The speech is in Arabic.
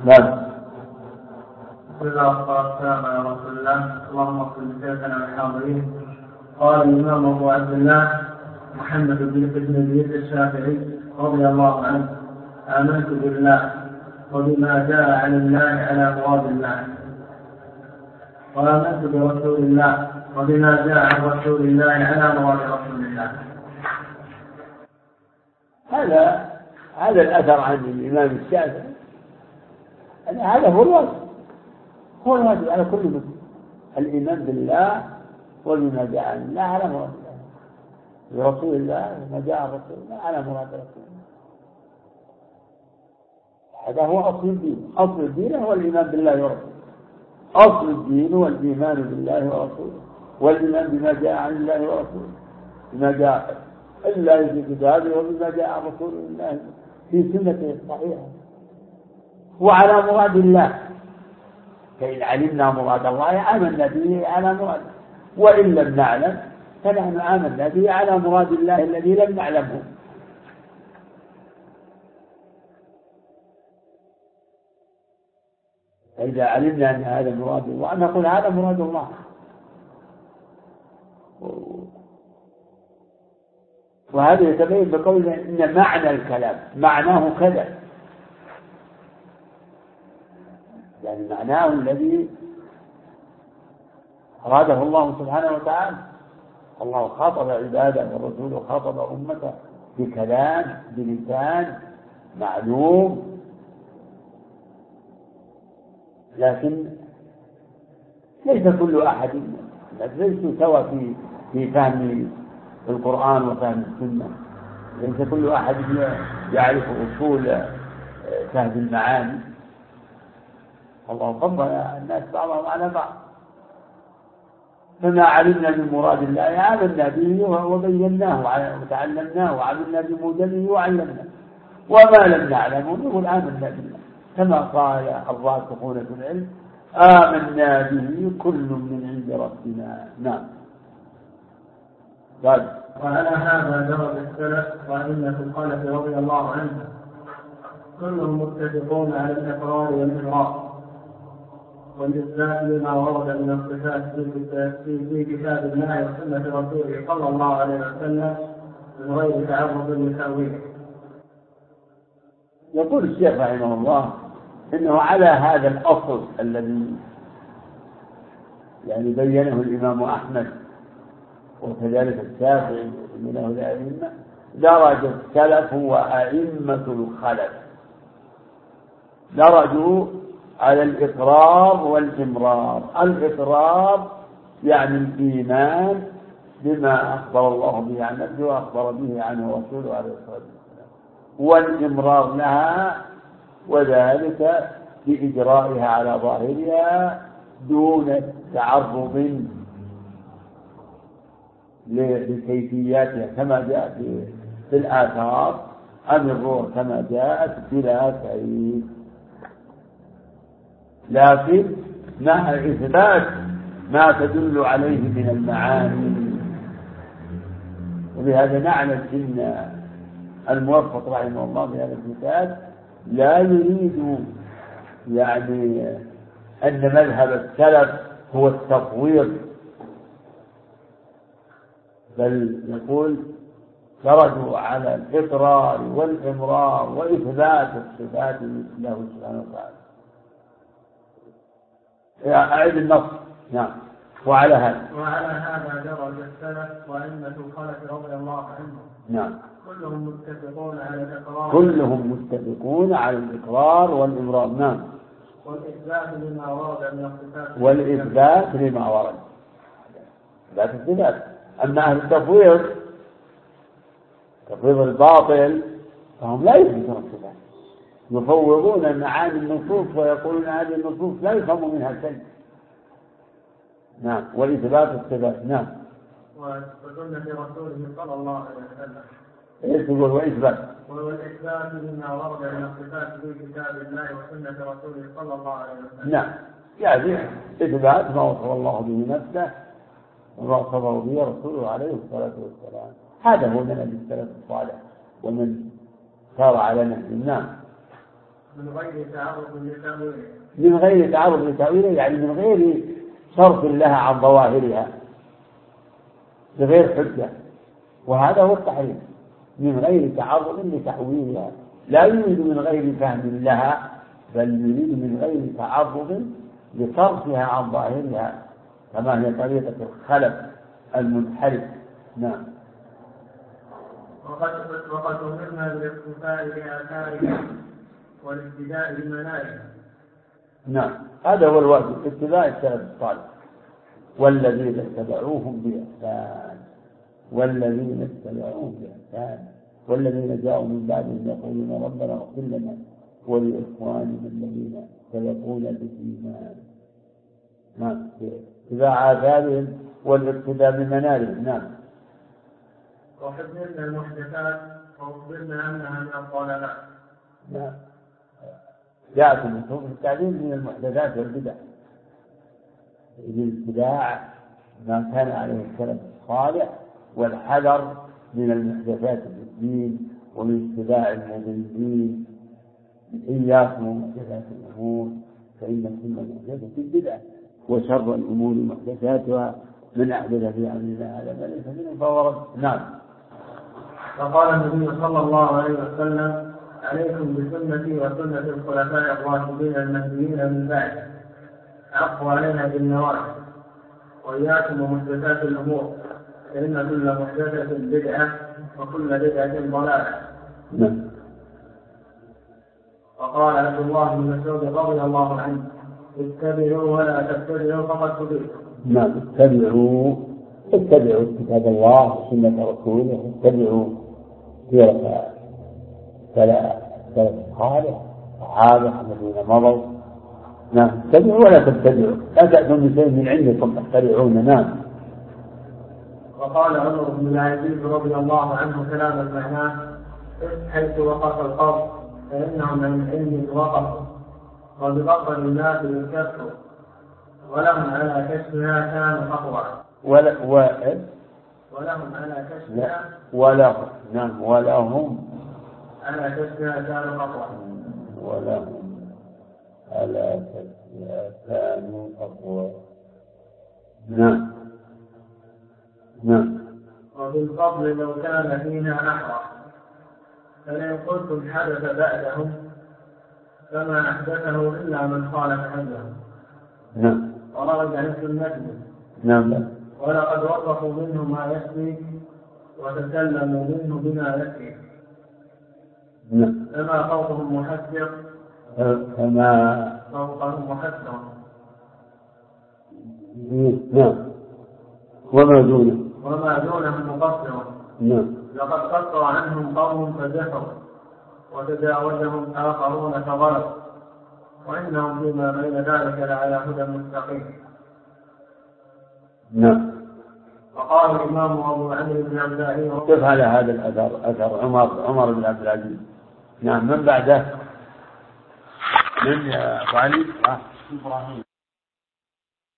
نعم. بسم الله والصلاة والسلام على رسول الله. اللهم اغفر لشيخنا الحاضرين. قال الإمام أبو عبد الله محمد بن إدريس الشافعي رضي الله عنه: آمنت بالله وبما جاء عن الله على مراد الله، وآمنت برسول الله وبما جاء عن رسول الله على مراد رسول الله. هذا الأثر عن الإمام الشافعي، هذا هو الواجب على كل مسلم: الإيمان بالله وبما جاء عن الله على مراد الله، برسول الله وما جاء عن رسول الله على مراد رسول الله. هذا هو أصل الدين. أصل الدين هو الإيمان بالله ورسوله. أصل الدين هو الإيمان بالله ورسوله، والإيمان بما جاء عن الله ورسوله، بما جاء الله في كتابه وبما جاء عن رسول الله في سنته الصحيحة، وعلى مراد الله. فإن علمنا مراد الله آمنا به على مراد، وإن لم نعلم فنحن آمنا به على مراد الله الذي لم نعلمه. فإذا علمنا أن هذا مراد الله نقول هذا مراد الله. وهذا يتبين بقولنا إن معنى الكلام معناه كذا، يعني معناه الذي أراده الله سبحانه وتعالى. الله خاطب عباده والرسول خاطب أمته بكلام بلسان معلوم، لكن ليس كل أحد ليسوا سوى في فهم القرآن وفهم السنة. ليس كل أحد يعرف أصول فهم المعاني. الله فضل الناس بعضهم على بعض. فما علمنا من مراد الله آمنا به وبيناه وتعلمناه وعملنا بموجبه وعلمناه، وما لم نعلمه نقول آمنا بالله، كما قال الراسخون في العلم: آمنا به كل من عند ربنا. نعم. وعلى هذا درج السلف وأئمة الخلف رضي الله عنهم، كلهم متفقون على الإقرار والإقرار والإثبات لما ورد من الصفات في كتاب الله وسنة رسوله صلى الله عليه وسلم من غير تعرض لتأويله. يقول الشيخ رحمه الله إنه على هذا الأصل الذي يعني بينه الإمام أحمد وكذلك الشافعي من أهل الأئمة درج السلف وأئمة الخلف، درجوا على الإقرار والإمرار. الإقرار يعني الإيمان بما أخبر الله به عن نفسه وأخبر به عنه رسوله عليه الصلاة والسلام، والإمرار لها وذلك بإجرائها على ظاهرها دون تعرض لكيفياتها كما جاء في الآثار عن الروح كما جاءت بلا كيف، لكن مع إثبات ما تدل عليه من المعاني. وبهذا نعلم أن الموفق رحمه الله بهذا الكتاب لا يريد يعني أن مذهب السلف هو التفويض، بل يقول درجوا على الإقرار والإمرار وإثبات الصفات له سبحانه وتعالى. أعيد النص. نعم. وعلى هذا درج السلف وأئمة الخلف رضي الله عنهم. نعم. كلهم متفقون على الإقرار. كلهم متفقون على الإقرار والإمرار. نعم. والإثبات لما ورد من الصفات. والإثبات لما ورد. إثبات الصفات. أما أهل التفويض تفويض الباطل فهم لا يثبتون الصفات، يفوضون معاني النصوص ويقولون هذه النصوص لا يفهم منها شيء. نعم. وإثبات الصفات. نعم. وسنة رسوله صلى الله عليه وسلم. ايش تقول؟ وإثبات والإثبات لما ورد من الصفات في كتاب الله وسنة رسوله صلى الله عليه وسلم. نعم. يعني إثبات ما وصف الله به نفسه وما وصفه به رسوله عليه الصلاة والسلام. هذا هو منهج السلف الصالح ومن سار على نهج. نعم. من غير تعرض لتأويله. من غير تعرض لتأويله يعني من غير صرف لها عن ظواهرها بغير حجة، وهذا هو التحريم، من غير تعرض لتأويلها، لا يريد من غير فهم لها، بل يريد من غير تعرض لصرفها عن ظاهرها، كما هي طريقة الخلف المنحرف. نعم. وقد أمرنا بالاقتفاء بآثارها والاقتداء بمنارها. نعم، هذا هو الواجب، اتباع السلف الصالح والذين اتبعوهم بإحسان، والذين اتبعوهم بإحسان والذين جاءوا من بعدهم يقولون ربنا اغفر لنا ولإخواننا الذين سبقونا بالإيمان. نعم، اتباع آثارهم والاقتداء بمنارهم. نعم. وحذرنا المحدثات وأخبرنا أنها من الضلالات. نعم، جاءت النصوص التعليم من المحدثات والبدع، الابتداع ما كان عليه السلف الصالح، والحذر من المحدثات في الدين ومن اتباع المضلين. إياكم ومحدثات الأمور فإن كل محدثة بدعة وشر الأمور محدثاتها من أحدث في أمرنا هذا ما ليس منه فهو رد. نعم. فقال النبي صلى الله عليه وسلم عليكم بسنتي وسنة الخلفاء الراشدين المهديين من بعد عضوا عليها بالنواجذ وإياكم ومحدثات الأمور فإن كل محدثة بدعة وكل بدعة ضلالة. وقال عبد الله بن مسعود رضي الله عنه اتبعوا ولا تتبعوا فقد تضلوا. نعم، اتبعوا كتاب الله وسنة رسوله، اتبعوا سيرة سلف الصالح الصحابة الذين مضوا. نعم، اتبعوا ولا تتبعوا، لا تأتوا بشيء من عندكم تخترعون. نعم. وقال عمر بن العزيز رضي الله عنه كلاما معناه حيث وقف القبر فإنهم من علم وقفوا وببطل الناس بالكسر ولهم على كشفها كان خطوة. ولهم على كشفها نعم، ولهم على كشفها كان خطوة. ولهم على كشفها كان خطوة. نعم. نعم. وبالفضل لو كان فينا نحرا فلئن قلتم حدث بعدهم فما أحدثه إلا من خالف حدهم. نعم. ورد عن سنته. نعم. ولقد وقفوا منه ما يكفي وتكلموا منه بما يكفي. نعم. فما فوقهم محذر فما فوقهم محذر. نعم. وما دونهم مقصر. نعم. لقد قصر عنهم قوم فزحوا وتجاوزهم آخرون فغلوا وإنهم فيما بين ذلك لعلى هدى مستقيم. نعم. وقال الإمام أبو عمرو بن عبد كيف على هذا الأثر، أثر عمر بن عبد العزيز. نعم. من بعده من علي إبراهيم.